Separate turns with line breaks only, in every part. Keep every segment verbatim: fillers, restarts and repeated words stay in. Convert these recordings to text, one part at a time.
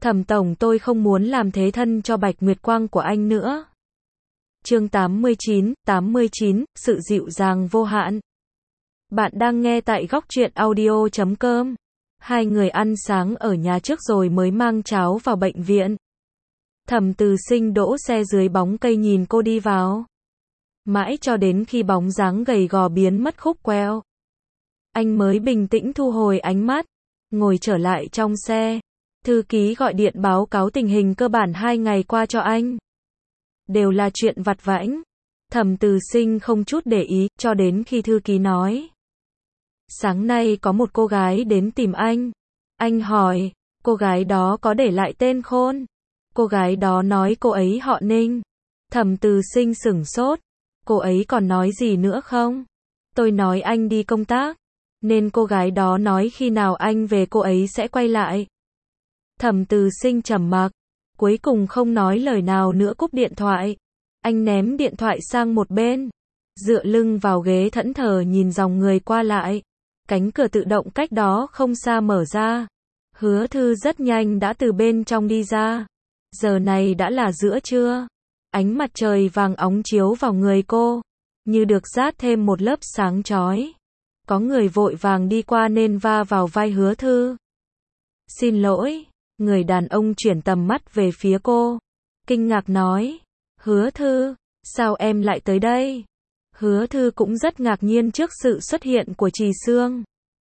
Thẩm tổng, tôi không muốn làm thế thân cho Bạch Nguyệt Quang của anh nữa. Chương tám mươi chín, tám mươi chín, sự dịu dàng vô hạn. Bạn đang nghe tại góc truyện audio chấm com. Hai người ăn sáng ở nhà trước rồi mới mang cháo vào bệnh viện. Thẩm Từ Sinh đỗ xe dưới bóng cây nhìn cô đi vào. Mãi cho đến khi bóng dáng gầy gò biến mất khúc queo, anh mới bình tĩnh thu hồi ánh mắt, ngồi trở lại trong xe. Thư ký gọi điện báo cáo tình hình cơ bản hai ngày qua cho anh. Đều là chuyện vặt vãnh. Thẩm Từ Sinh không chút để ý, cho đến khi thư ký nói: sáng nay có một cô gái đến tìm anh. Anh hỏi, cô gái đó có để lại tên Khôn? Cô gái đó nói cô ấy họ Ninh. Thẩm Từ Sinh sửng sốt. Cô ấy còn nói gì nữa không? Tôi nói anh đi công tác, nên cô gái đó nói khi nào anh về cô ấy sẽ quay lại. Thẩm Từ Sinh trầm mặc, cuối cùng không nói lời nào nữa cúp điện thoại. Anh ném điện thoại sang một bên, dựa lưng vào ghế thẫn thờ nhìn dòng người qua lại. Cánh cửa tự động cách đó không xa mở ra. Hứa Thư rất nhanh đã từ bên trong đi ra. Giờ này đã là giữa trưa. Ánh mặt trời vàng óng chiếu vào người cô, như được dát thêm một lớp sáng chói. Có người vội vàng đi qua nên va vào vai Hứa Thư. Xin lỗi. Người đàn ông chuyển tầm mắt về phía cô, kinh ngạc nói: Hứa Thư, sao em lại tới đây? Hứa Thư cũng rất ngạc nhiên trước sự xuất hiện của Trì Xương.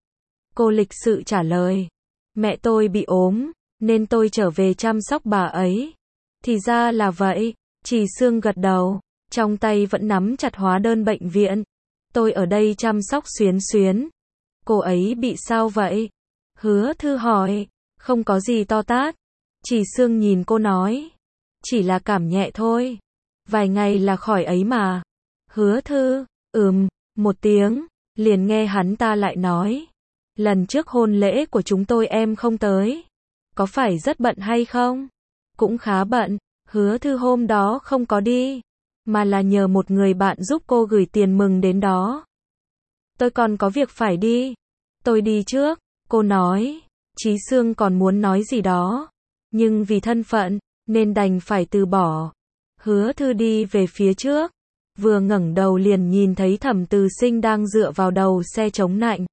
Cô lịch sự trả lời: mẹ tôi bị ốm, nên tôi trở về chăm sóc bà ấy. Thì ra là vậy. Trì Xương gật đầu, trong tay vẫn nắm chặt hóa đơn bệnh viện. Tôi ở đây chăm sóc Xuyến Xuyến. Cô ấy bị sao vậy? Hứa Thư hỏi. Không có gì to tát. Trì Xương nhìn cô nói: chỉ là cảm nhẹ thôi. Vài ngày là khỏi ấy mà. Hứa Thư, ừm, một tiếng, liền nghe hắn ta lại nói: lần trước hôn lễ của chúng tôi em không tới. Có phải rất bận hay không? Cũng khá bận. Hứa Thư hôm đó không có đi, mà là nhờ một người bạn giúp cô gửi tiền mừng đến đó. Tôi còn có việc phải đi. Tôi đi trước, cô nói. Trì Xương còn muốn nói gì đó, nhưng vì thân phận, nên đành phải từ bỏ. Hứa Thư đi về phía trước, vừa ngẩng đầu liền nhìn thấy Thẩm Từ Sinh đang dựa vào đầu xe chống nạnh.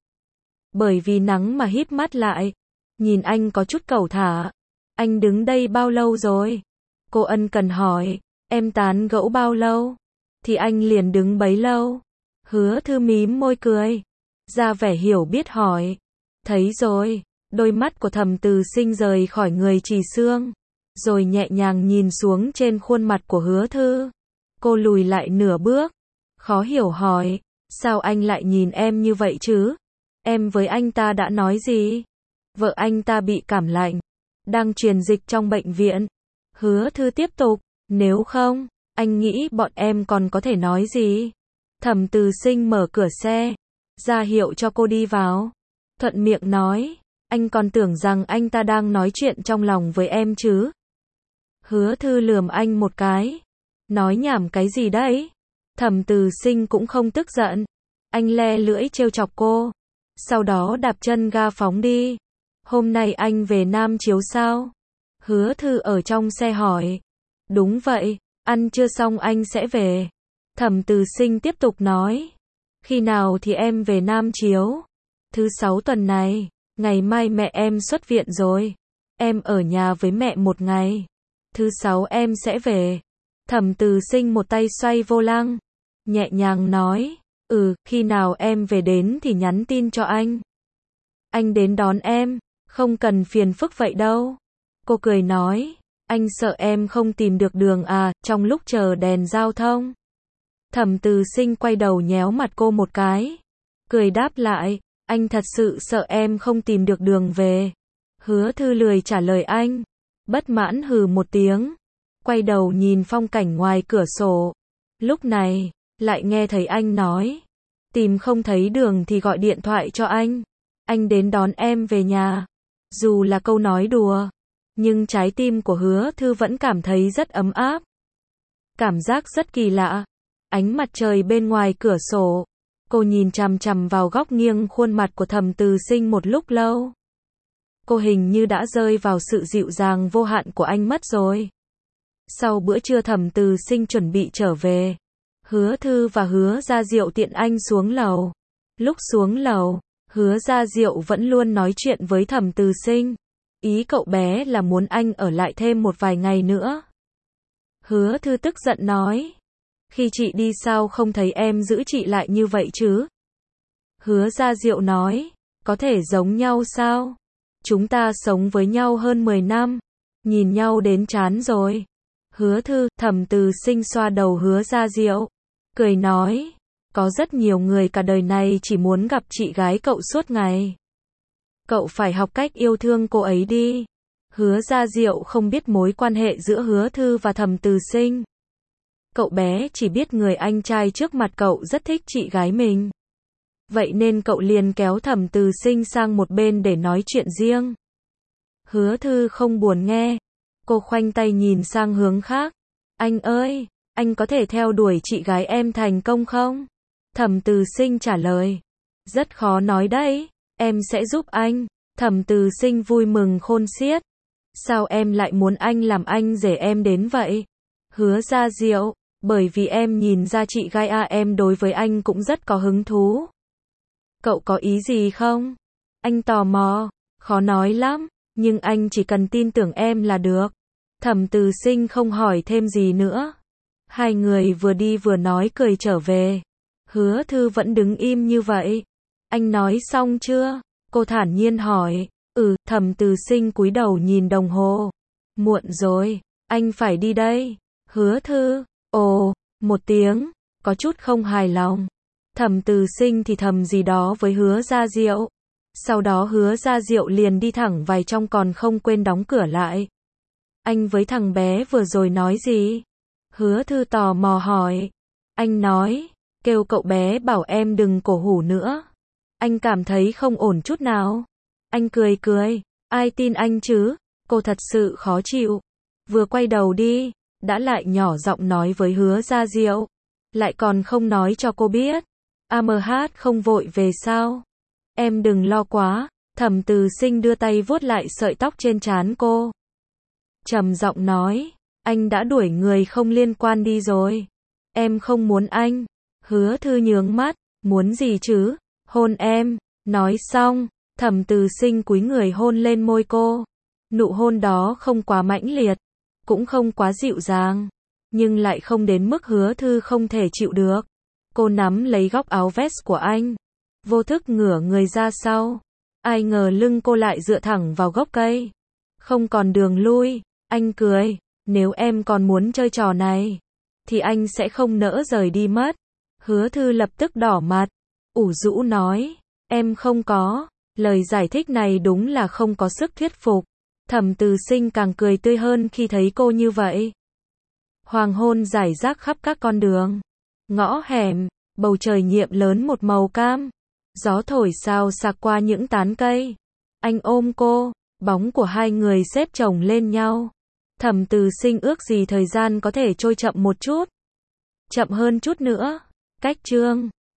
Bởi vì nắng mà híp mắt lại, nhìn anh có chút cẩu thả. Anh đứng đây bao lâu rồi? Cô ân cần hỏi. Em tán gẫu bao lâu? Thì anh liền đứng bấy lâu. Hứa Thư mím môi cười, ra vẻ hiểu biết hỏi. Thấy rồi. Đôi mắt của Thẩm Từ Sinh rời khỏi người Trì Xương, rồi nhẹ nhàng nhìn xuống trên khuôn mặt của Hứa Thư. Cô lùi lại nửa bước, khó hiểu hỏi: sao anh lại nhìn em như vậy chứ? Em với anh ta đã nói gì? Vợ anh ta bị cảm lạnh, đang truyền dịch trong bệnh viện. Hứa Thư tiếp tục: nếu không, anh nghĩ bọn em còn có thể nói gì? Thẩm Từ Sinh mở cửa xe, ra hiệu cho cô đi vào, thuận miệng nói: anh còn tưởng rằng anh ta đang nói chuyện trong lòng với em chứ. Hứa Thư lườm anh một cái. Nói nhảm cái gì đấy? Thẩm Từ Sinh cũng không tức giận. Anh le lưỡi trêu chọc cô, sau đó đạp chân ga phóng đi. Hôm nay anh về Nam Chiếu sao? Hứa Thư ở trong xe hỏi. Đúng vậy, ăn trưa xong anh sẽ về. Thẩm Từ Sinh tiếp tục nói. Khi nào thì em về Nam Chiếu? Thứ sáu tuần này. Ngày mai mẹ em xuất viện rồi. Em ở nhà với mẹ một ngày. Thứ sáu em sẽ về. Thẩm Từ Sinh một tay xoay vô lăng, nhẹ nhàng nói. Ừ, khi nào em về đến thì nhắn tin cho anh. Anh đến đón em, không cần phiền phức vậy đâu. Cô cười nói. Anh sợ em không tìm được đường à, trong lúc chờ đèn giao thông. Thẩm Từ Sinh quay đầu nhéo mặt cô một cái, cười đáp lại. Anh thật sự sợ em không tìm được đường về. Hứa Thư lười trả lời anh, bất mãn hừ một tiếng, quay đầu nhìn phong cảnh ngoài cửa sổ. Lúc này, lại nghe thấy anh nói: tìm không thấy đường thì gọi điện thoại cho anh. Anh đến đón em về nhà. Dù là câu nói đùa, nhưng trái tim của Hứa Thư vẫn cảm thấy rất ấm áp. Cảm giác rất kỳ lạ. Ánh mặt trời bên ngoài cửa sổ. Cô nhìn chằm chằm vào góc nghiêng khuôn mặt của Thẩm Từ Sinh một lúc lâu. cô hình như đã rơi vào sự dịu dàng vô hạn của anh mất rồi. Sau bữa trưa Thẩm Từ Sinh chuẩn bị trở về. Hứa Thư và Hứa Gia Diệu tiện anh xuống lầu. Lúc xuống lầu, Hứa Gia Diệu vẫn luôn nói chuyện với Thẩm Từ Sinh. Ý cậu bé là muốn anh ở lại thêm một vài ngày nữa. Hứa Thư tức giận nói. Khi chị đi sao không thấy em giữ chị lại như vậy chứ? Hứa Gia Diệu nói. Có thể giống nhau sao? Chúng ta sống với nhau hơn mười năm. Nhìn nhau đến chán rồi. Hứa Thư, Thẩm Từ Sinh xoa đầu Hứa Gia Diệu. Cười nói. Có rất nhiều người cả đời này chỉ muốn gặp chị gái cậu suốt ngày. Cậu phải học cách yêu thương cô ấy đi. Hứa Gia Diệu không biết mối quan hệ giữa Hứa Thư và Thẩm Từ Sinh. Cậu bé chỉ biết người anh trai trước mặt cậu rất thích chị gái mình. Vậy nên cậu liền kéo Thẩm Từ Sinh sang một bên để nói chuyện riêng. Hứa Thư không buồn nghe. Cô khoanh tay nhìn sang hướng khác. Anh ơi, anh có thể theo đuổi chị gái em thành công không? Thẩm Từ Sinh trả lời. Rất khó nói đấy, em sẽ giúp anh. Thẩm Từ Sinh vui mừng khôn xiết. Sao em lại muốn anh làm anh rể em đến vậy? Hứa Gia Diệu, bởi vì em nhìn ra chị gái a em đối với anh cũng rất có hứng thú. Cậu có ý gì không? Anh tò mò, khó nói lắm, nhưng anh chỉ cần tin tưởng em là được. Thẩm Từ Sinh không hỏi thêm gì nữa. Hai người vừa đi vừa nói cười trở về. Hứa Thư vẫn đứng im như vậy. Anh nói xong chưa? Cô thản nhiên hỏi. Ừ, Thẩm Từ Sinh cúi đầu nhìn đồng hồ. Muộn rồi, anh phải đi đây. Hứa Thư, ồ, một tiếng, có chút không hài lòng. Thẩm Từ Sinh thì thầm gì đó với Hứa Gia Diệu. Sau đó Hứa Gia Diệu liền đi thẳng vào trong còn không quên đóng cửa lại. Anh với thằng bé vừa rồi nói gì? Hứa Thư tò mò hỏi. Anh nói, kêu cậu bé bảo em đừng cổ hủ nữa. Anh cảm thấy không ổn chút nào. Anh cười cười, ai tin anh chứ? Cô thật sự khó chịu. Vừa quay đầu đi, đã lại nhỏ giọng nói với Hứa Gia Diệu. Lại còn không nói cho cô biết. a em hát không vội về sao? Em đừng lo quá. Thẩm Từ Sinh đưa tay vuốt lại sợi tóc trên trán cô. Trầm giọng nói, anh đã đuổi người không liên quan đi rồi. Em không muốn anh. Hứa Thư nhướng mắt, muốn gì chứ? Hôn em. Nói xong, Thẩm Từ Sinh cúi người hôn lên môi cô. Nụ hôn đó không quá mãnh liệt, cũng không quá dịu dàng, nhưng lại không đến mức Hứa Thư không thể chịu được. Cô nắm lấy góc áo vest của anh, vô thức ngửa người ra sau. Ai ngờ lưng cô lại dựa thẳng vào gốc cây. Không còn đường lui. Anh cười, nếu em còn muốn chơi trò này, thì anh sẽ không nỡ rời đi mất. Hứa Thư lập tức đỏ mặt, ủ rũ nói, em không có. Lời giải thích này đúng là không có sức thuyết phục. Thẩm Từ Sinh càng cười tươi hơn khi thấy cô như vậy. Hoàng hôn rải rác khắp các con đường, ngõ hẻm, bầu trời nhiệm lớn một màu cam. Gió thổi xào xạc qua những tán cây. Anh ôm cô, bóng của hai người xếp chồng lên nhau. Thẩm Từ Sinh ước gì thời gian có thể trôi chậm một chút. Chậm hơn chút nữa. Cách chương